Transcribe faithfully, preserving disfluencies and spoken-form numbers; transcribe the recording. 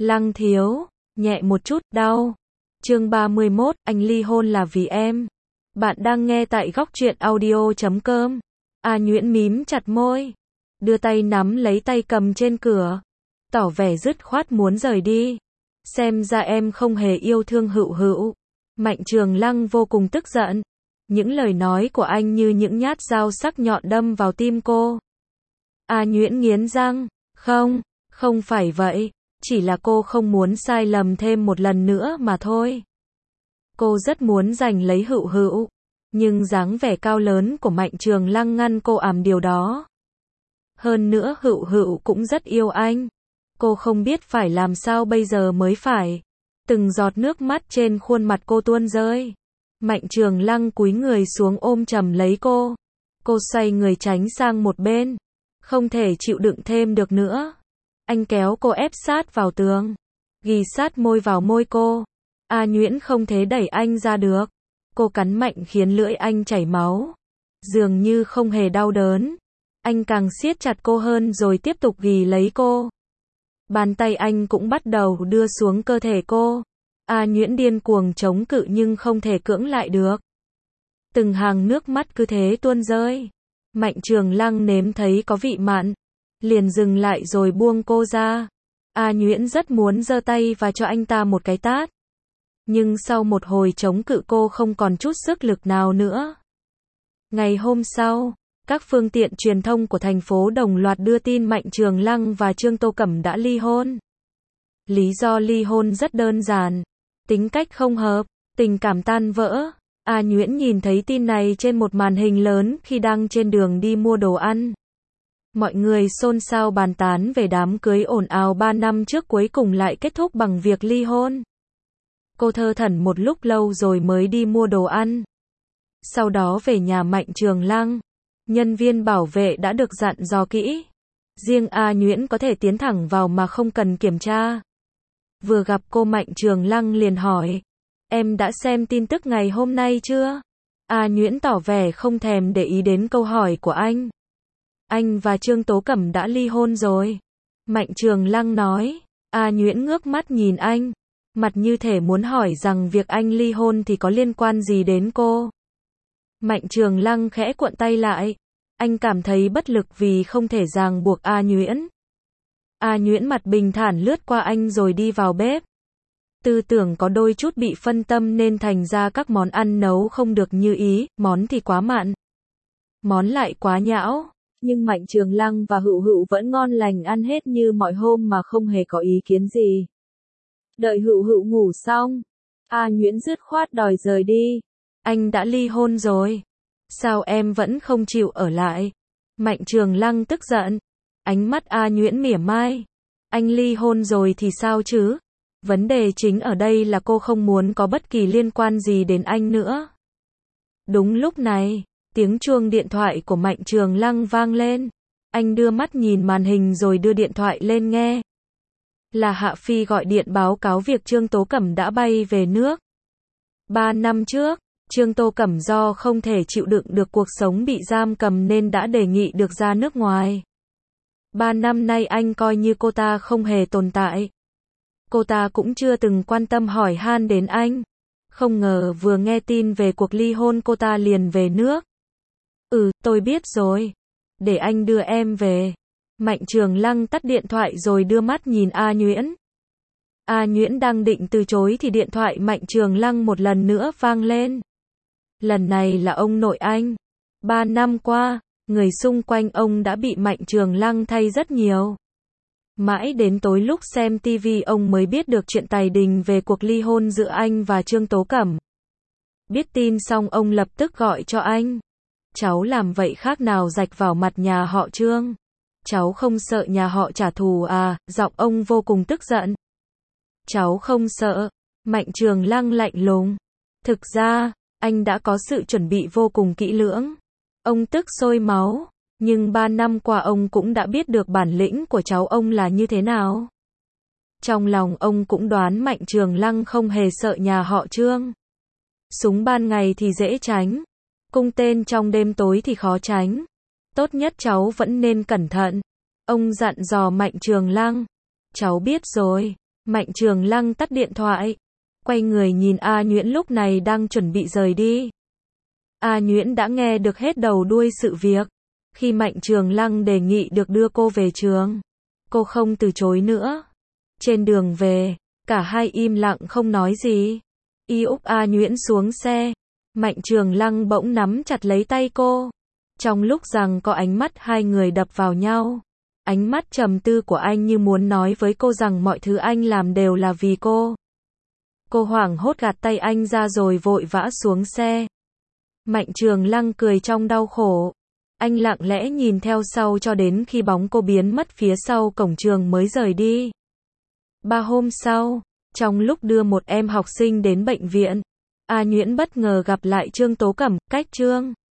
Lăng thiếu, nhẹ một chút, đau. Chương ba mươi mốt, anh ly hôn là vì em. Bạn đang nghe tại góc truyện audio chấm com. A Nhuyễn mím chặt môi, đưa tay nắm lấy tay cầm trên cửa, tỏ vẻ dứt khoát muốn rời đi. Xem ra em không hề yêu thương Hựu Hựu. Mạnh Trường Lăng vô cùng tức giận. Những lời nói của anh như những nhát dao sắc nhọn đâm vào tim cô. A Nhuyễn nghiến răng, không, không phải vậy, chỉ là cô không muốn sai lầm thêm một lần nữa mà thôi. Cô rất muốn giành lấy Hựu Hựu, nhưng dáng vẻ cao lớn của Mạnh Trường Lăng ngăn cô làm điều đó. Hơn nữa Hựu Hựu cũng rất yêu anh. Cô không biết phải làm sao bây giờ mới phải. Từng giọt nước mắt trên khuôn mặt cô tuôn rơi. Mạnh Trường Lăng cúi người xuống ôm chầm lấy cô. Cô xoay người tránh sang một bên. Không thể chịu đựng thêm được nữa. Anh kéo cô ép sát vào tường, ghì sát môi vào môi cô. A Nhuyễn không thể đẩy anh ra được. Cô cắn mạnh khiến lưỡi anh chảy máu. Dường như không hề đau đớn. Anh càng siết chặt cô hơn rồi tiếp tục ghì lấy cô. Bàn tay anh cũng bắt đầu đưa xuống cơ thể cô. A Nhuyễn điên cuồng chống cự nhưng không thể cưỡng lại được. Từng hàng nước mắt cứ thế tuôn rơi. Mạnh Trường Lăng nếm thấy có vị mặn, liền dừng lại rồi buông cô ra. A Nhuyễn rất muốn giơ tay và cho anh ta một cái tát. Nhưng sau một hồi chống cự cô không còn chút sức lực nào nữa. Ngày hôm sau, các phương tiện truyền thông của thành phố đồng loạt đưa tin Mạnh Trường Lăng và Trương Tô Cẩm đã ly hôn. Lý do ly hôn rất đơn giản. Tính cách không hợp, tình cảm tan vỡ. A Nhuyễn nhìn thấy tin này trên một màn hình lớn khi đang trên đường đi mua đồ ăn. Mọi người xôn xao bàn tán về đám cưới ồn ào ba năm trước cuối cùng lại kết thúc bằng việc ly hôn. Cô thơ thẩn một lúc lâu rồi mới đi mua đồ ăn. Sau đó về nhà Mạnh Trường Lăng. Nhân viên bảo vệ đã được dặn dò kỹ. Riêng A Nhuyễn có thể tiến thẳng vào mà không cần kiểm tra. Vừa gặp cô Mạnh Trường Lăng liền hỏi. Em đã xem tin tức ngày hôm nay chưa? A Nhuyễn tỏ vẻ không thèm để ý đến câu hỏi của anh. Anh và Trương Tố Cẩm đã ly hôn rồi. Mạnh Trường Lăng nói. A Nhuyễn ngước mắt nhìn anh. Mặt như thể muốn hỏi rằng việc anh ly hôn thì có liên quan gì đến cô. Mạnh Trường Lăng khẽ cuộn tay lại. Anh cảm thấy bất lực vì không thể ràng buộc A Nhuyễn. A Nhuyễn mặt bình thản lướt qua anh rồi đi vào bếp. Tư tưởng có đôi chút bị phân tâm nên thành ra các món ăn nấu không được như ý, món thì quá mặn, món lại quá nhão. Nhưng Mạnh Trường Lăng và Hựu Hựu vẫn ngon lành ăn hết như mọi hôm mà không hề có ý kiến gì. Đợi Hựu Hựu ngủ xong, A Nhuyễn dứt khoát đòi rời đi. Anh đã ly hôn rồi. Sao em vẫn không chịu ở lại? Mạnh Trường Lăng tức giận. Ánh mắt A Nhuyễn mỉa mai. Anh ly hôn rồi thì sao chứ? Vấn đề chính ở đây là cô không muốn có bất kỳ liên quan gì đến anh nữa. Đúng lúc này, tiếng chuông điện thoại của Mạnh Trường Lăng vang lên. Anh đưa mắt nhìn màn hình rồi đưa điện thoại lên nghe. Là Hạ Phi gọi điện báo cáo việc Trương Tố Cẩm đã bay về nước. Ba năm trước, Trương Tô Cẩm do không thể chịu đựng được cuộc sống bị giam cầm nên đã đề nghị được ra nước ngoài. Ba năm nay anh coi như cô ta không hề tồn tại. Cô ta cũng chưa từng quan tâm hỏi han đến anh. Không ngờ vừa nghe tin về cuộc ly hôn cô ta liền về nước. Ừ, tôi biết rồi. Để anh đưa em về. Mạnh Trường Lăng tắt điện thoại rồi đưa mắt nhìn A Nhuyễn. A Nhuyễn đang định từ chối thì điện thoại Mạnh Trường Lăng một lần nữa vang lên. Lần này là ông nội anh. Ba năm qua, người xung quanh ông đã bị Mạnh Trường Lăng thay rất nhiều. Mãi đến tối lúc xem ti vi ông mới biết được chuyện tài đình về cuộc ly hôn giữa anh và Trương Tố Cẩm. Biết tin xong ông lập tức gọi cho anh. Cháu làm vậy khác nào rạch vào mặt nhà họ Trương. Cháu không sợ nhà họ trả thù à? Giọng ông vô cùng tức giận. Cháu không sợ. Mạnh Trường Lăng lạnh lùng. Thực ra, anh đã có sự chuẩn bị vô cùng kỹ lưỡng. Ông tức sôi máu. Nhưng ba năm qua ông cũng đã biết được bản lĩnh của cháu ông là như thế nào. Trong lòng ông cũng đoán Mạnh Trường Lăng không hề sợ nhà họ Trương. Súng ban ngày thì dễ tránh. Cung tên trong đêm tối thì khó tránh. Tốt nhất cháu vẫn nên cẩn thận. Ông dặn dò Mạnh Trường Lăng. Cháu biết rồi. Mạnh Trường Lăng tắt điện thoại, quay người nhìn A Nhuyễn lúc này đang chuẩn bị rời đi. A Nhuyễn đã nghe được hết đầu đuôi sự việc. Khi Mạnh Trường Lăng đề nghị được đưa cô về trường, cô không từ chối nữa. Trên đường về, cả hai im lặng không nói gì. Y úc A Nhuyễn xuống xe, Mạnh Trường Lăng bỗng nắm chặt lấy tay cô. Trong lúc rằng có ánh mắt hai người đập vào nhau, ánh mắt trầm tư của anh như muốn nói với cô rằng mọi thứ anh làm đều là vì cô. Cô hoảng hốt gạt tay anh ra rồi vội vã xuống xe. Mạnh Trường Lăng cười trong đau khổ. Anh lặng lẽ nhìn theo sau cho đến khi bóng cô biến mất phía sau cổng trường mới rời đi. Ba hôm sau, trong lúc đưa một em học sinh đến bệnh viện, A Nhuyễn bất ngờ gặp lại Trương Tố Cẩm. Cách Trương